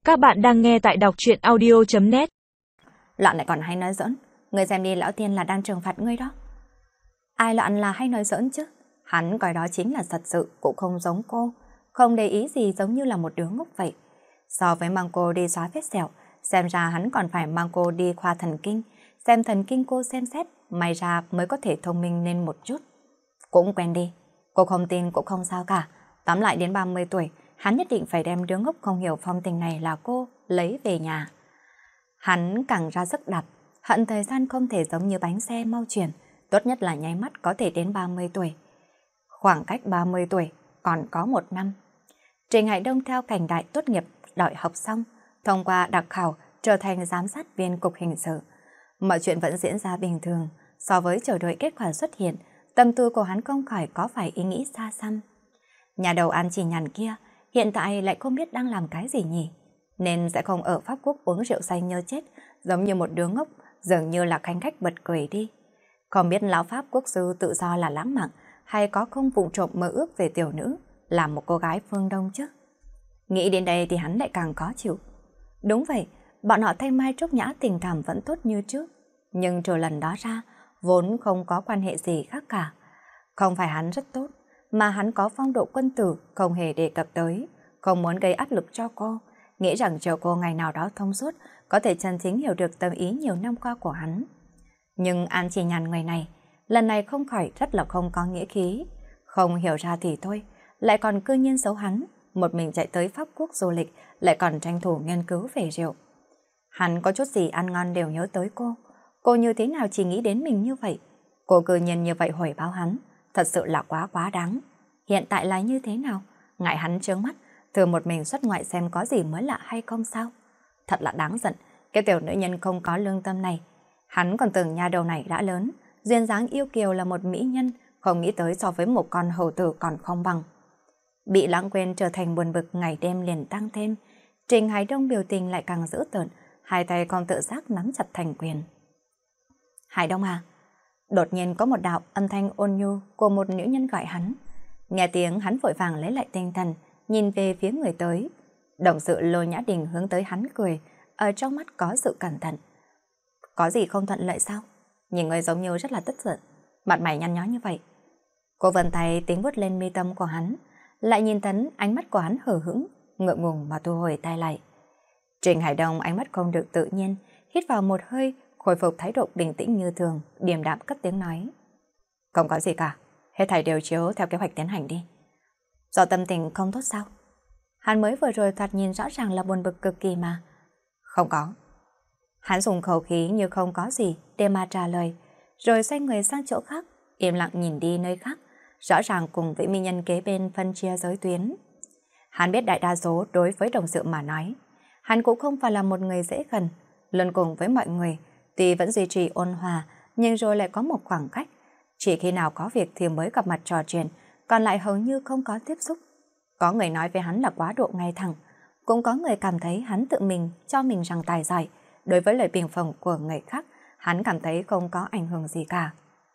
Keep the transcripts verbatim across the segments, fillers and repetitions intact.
Các bạn đang nghe tại đọc truyện audio chấm net. Loạn lại còn hay nói giỡn, người xem đi lão tiên là đang trừng phạt ngươi đó. Ai loạn là hay nói giỡn chứ? Hắn coi đó chính là thật sự, cũng không giống cô, không để ý gì, giống như là một đứa ngốc vậy. So với mang cô đi xóa vết sẹo, xem ra hắn còn phải mang cô đi khoa thần kinh, xem thần kinh cô xem xét, may ra mới có thể thông minh lên một chút. Cũng quen đi, cô không tin cũng không sao cả. Tóm lại đến ba mươi tuổi, hắn nhất định phải đem đứa ngốc không hiểu phong tình này là cô lấy về nhà. Hắn càng ra sức đạp, hận thời gian không thể giống như bánh xe mau chuyển, tốt nhất là nháy mắt có thể đến ba mươi tuổi. Khoảng cách ba mươi tuổi còn có một năm. Trình Hải Đông theo cảnh đại tốt nghiệp đại học xong, thông qua đặc khảo trở thành giám sát viên cục hình sự. Mọi chuyện vẫn diễn ra bình thường, so với chờ đợi kết quả xuất hiện, tâm tư của hắn không khỏi có phải ý nghĩ xa xăm. Nhà đầu ăn chỉ nhàn kia hiện tại lại không biết đang làm cái gì nhỉ, nên sẽ không ở Pháp Quốc uống rượu say nhơ chết, giống như một đứa ngốc, dường như là khanh khách bật cười đi. Không biết lão Pháp Quốc sư tự do là lãng mạn, hay có không vụ trộm mơ ước về tiểu nữ, làm một cô gái phương Đông chứ. Nghĩ đến đây thì hắn lại càng khó chịu. Đúng vậy, bọn họ thanh mai trúc nhã tình cảm vẫn tốt như trước, nhưng trừ lần đó ra, vốn không có quan hệ gì khác cả. Không phải hắn rất tốt, mà hắn có phong độ quân tử, không hề đề cập tới, không muốn gây áp lực cho cô, nghĩ rằng chờ cô ngày nào đó thông suốt, có thể chân chính hiểu được tâm ý nhiều năm qua của hắn. Nhưng An Chỉ Nhàn người này, lần này không khỏi rất là không có nghĩa khí, không hiểu ra thì thôi, lại còn cư nhiên xấu hắn, một mình chạy tới Pháp Quốc du lịch, lại còn tranh thủ nghiên cứu về rượu. Hắn có chút gì ăn ngon đều nhớ tới cô, cô như thế nào chỉ nghĩ đến mình như vậy, cô cư nhiên như vậy hồi báo hắn, thật sự là quá quá đáng. Hiện tại là như thế nào? Ngại hắn trướng mắt, thử một mình xuất ngoại xem có gì mới lạ hay không sao? Thật là đáng giận, cái tiểu nữ nhân không có lương tâm này. Hắn còn tưởng nhà đầu này đã lớn, duyên dáng yêu kiều là một mỹ nhân, không nghĩ tới so với một con hầu tử còn không bằng. Bị lãng quên trở thành buồn bực, ngày đêm liền tăng thêm. Trình Hải Đông biểu tình lại càng dữ tợn, hai tay còn tự giác nắm chặt thành quyền. Hải Đông à? Đột nhiên có một đạo âm thanh ôn nhu của một nữ nhân gọi hắn. Nghe tiếng hắn vội vàng lấy lại tinh thần, nhìn về phía người tới. Đồng sự Lôi Nhã Đình hướng tới hắn cười, ở trong mắt có sự cẩn thận. Có gì không thuận lợi sao? Nhìn người giống như rất là tức giận, mặt mày nhăn nhó như vậy. Cô vân tay tính vuốt lên mi tâm của hắn, lại nhìn tấn ánh mắt của hắn hờ hững, ngượng ngùng mà thu hồi tay lại. Trình Hải Đông ánh mắt không được tự nhiên, hít vào một hơi, khôi phục thái độ bình tĩnh như thường, điềm đạm cất tiếng nói. Không có gì cả, hết thảy đều chiếu theo kế hoạch tiến hành đi. Do tâm tình không tốt sao? Hắn mới vừa rồi thoạt nhìn rõ ràng là buồn bực cực kỳ mà. Không có. Hắn dùng khẩu khí như không có gì để mà trả lời, rồi xoay người sang chỗ khác, im lặng nhìn đi nơi khác, rõ ràng cùng với mỹ nhân kế bên phân chia giới tuyến. Hắn biết đại đa số đối với đồng sự mà nói, hắn cũng không phải là một người dễ gần, luôn cùng với mọi người, tuy vẫn duy trì ôn hòa, nhưng rồi lại có một khoảng cách. Chỉ khi nào có việc thì mới gặp mặt trò chuyện, còn lại hầu như không có tiếp xúc. Có người nói với hắn là quá độ ngay thẳng, cũng có người cảm thấy hắn tự mình cho mình rằng tài giỏi. Đối với lời bình phẩm của người khác, hắn cảm thấy không có ảnh hưởng gì cả.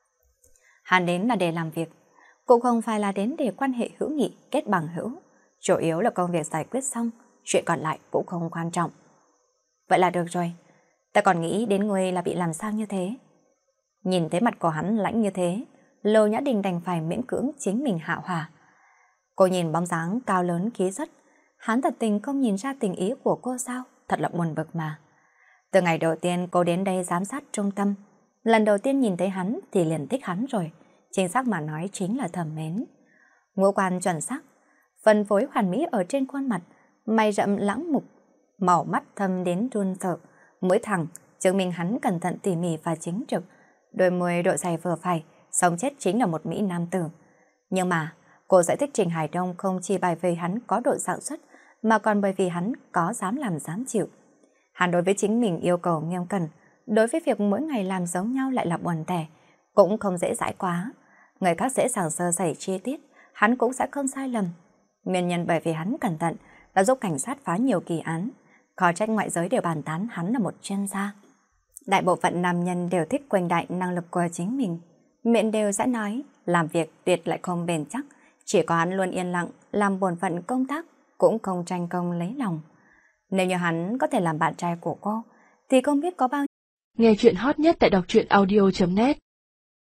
Hắn đến là để làm việc, cũng không phải là đến để quan hệ hữu nghị, kết bằng hữu. Chủ yếu là công việc giải quyết xong, chuyện còn lại cũng không quan trọng. Vậy là được rồi, ta còn nghĩ đến ngươi là bị làm sao như thế. Nhìn thấy mặt của hắn lãnh như thế, Lô Nhã Đình đành phải miễn cưỡng chính mình hạ hỏa. Cô nhìn bóng dáng cao lớn khí chất, hắn thật tình không nhìn ra tình ý của cô sao, thật là buồn bực mà. Từ ngày đầu tiên cô đến đây giám sát trung tâm, lần đầu tiên nhìn thấy hắn thì liền thích hắn rồi, chính xác mà nói chính là thầm mến. Ngũ quan chuẩn xác, phần phối hoàn mỹ ở trên khuôn mặt, mày rậm lãng mục, màu mắt thâm đến run sợ, mũi thẳng, chứng minh hắn cẩn thận tỉ mỉ và chính trực, đôi môi độ dày vừa phải, sống chết chính là một mỹ nam tử. Nhưng mà cô giải thích Trình Hải Đông không chỉ bởi vì hắn có độ sản xuất, mà còn bởi vì hắn có dám làm dám chịu. Hắn đối với chính mình yêu cầu nghiêm cẩn, đối với việc mỗi ngày làm giống nhau lại là buồn tẻ, cũng không dễ dãi quá. Người khác dễ dàng sơ sẩy chi tiết, hắn cũng sẽ không sai lầm. Nguyên nhân bởi vì hắn cẩn thận đã giúp cảnh sát phá nhiều kỳ án, khó trách ngoại giới đều bàn tán hắn là một chuyên gia. Đại bộ phận nam nhân đều thích quanh đại năng lực của chính mình, miệng đều sẽ nói làm việc tuyệt lại không bền chắc, chỉ có hắn luôn yên lặng làm bổn phận công tác, cũng không tranh công lấy lòng. Nếu như hắn có thể làm bạn trai của cô, thì không biết có bao. Nghe chuyện hot nhất tại đọc truyện audio chấm net